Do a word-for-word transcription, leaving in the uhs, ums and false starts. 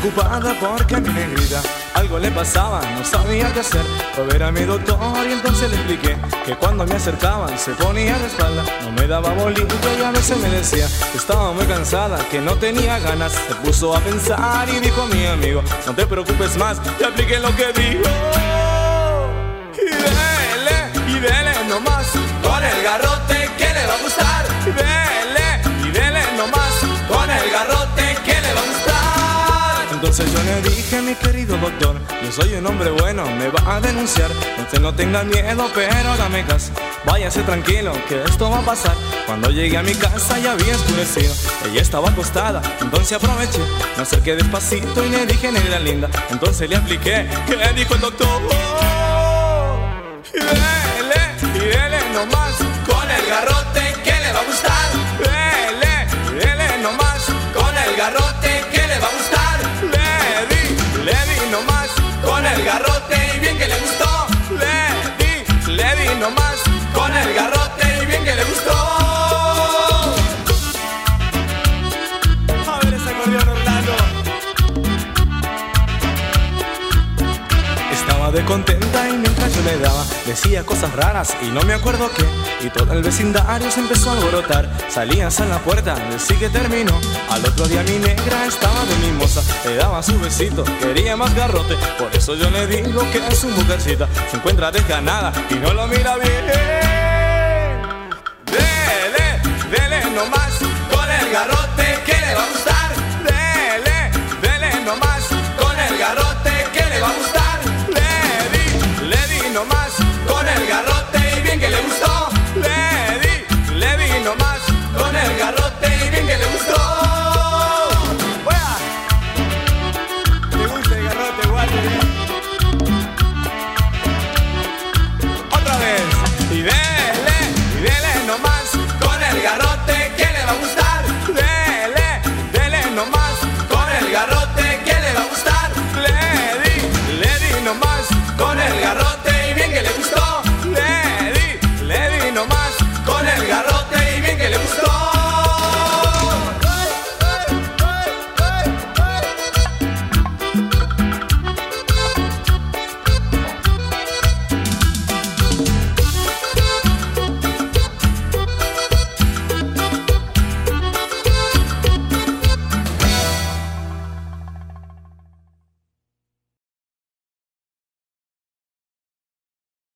preocupada porque a mi negrita algo le pasaba, no sabía qué hacer. Fue a ver a mi doctor y entonces le expliqué que cuando me acercaban se ponía de espalda, no me daba bolillo y a veces me decía que estaba muy cansada, que no tenía ganas. Se puso a pensar y dijo a mi amigo: no te preocupes más, te apliqué lo que dijo. Y dele, y dele nomás con el garrote que le va a gustar. Y dele, y dele nomás con el garrote que le va a gustar. Entonces yo le dije: mi querido doctor, yo soy un hombre bueno, me va a denunciar. Usted no tenga miedo, pero hágame caso, váyase tranquilo, que esto va a pasar. Cuando llegué a mi casa ya había escurecido, ella estaba acostada, entonces aproveché, me acerqué despacito y le dije: negra linda. Entonces le apliqué, ¿qué dijo el doctor? Y dele, y dele nomás con el garrote que le va a gustar. Dele, y dele nomás con el garrote que le va a gustar. Le di, le di nomás con el garrote y bien que le gustó. Le di, le di nomás con el garrote y bien que le gustó. A ver ese acordeón, Orlando. Estaba de contenta y mientras yo le daba decía cosas raras y no me acuerdo qué. Y todo el vecindario se empezó a alborotar. Salías a la puerta, decí que terminó. Al otro día mi negra estaba de mimosa, le daba su besito, quería más garrote. Por eso yo le digo que es su mujercita, se encuentra desganada y no lo mira bien. Dele, dele nomás con el garrote que le va a gustar. Dele, dele nomás con el garrote que le va a gustar. Le di, le di nomás con el garrote y bien que le gustó. Le di, le di nomás con el garrote y bien que le gustó. ¡Buena! ¿Te gusta el garrote, Walter? Otra vez. Y dele, y dele nomás con el garrote que le va a gustar. Dele, dele nomás con el garrote que le va a gustar. Le di, le di nomás con el garrote y bien que le gustó. Le di, le di nomás con el garrote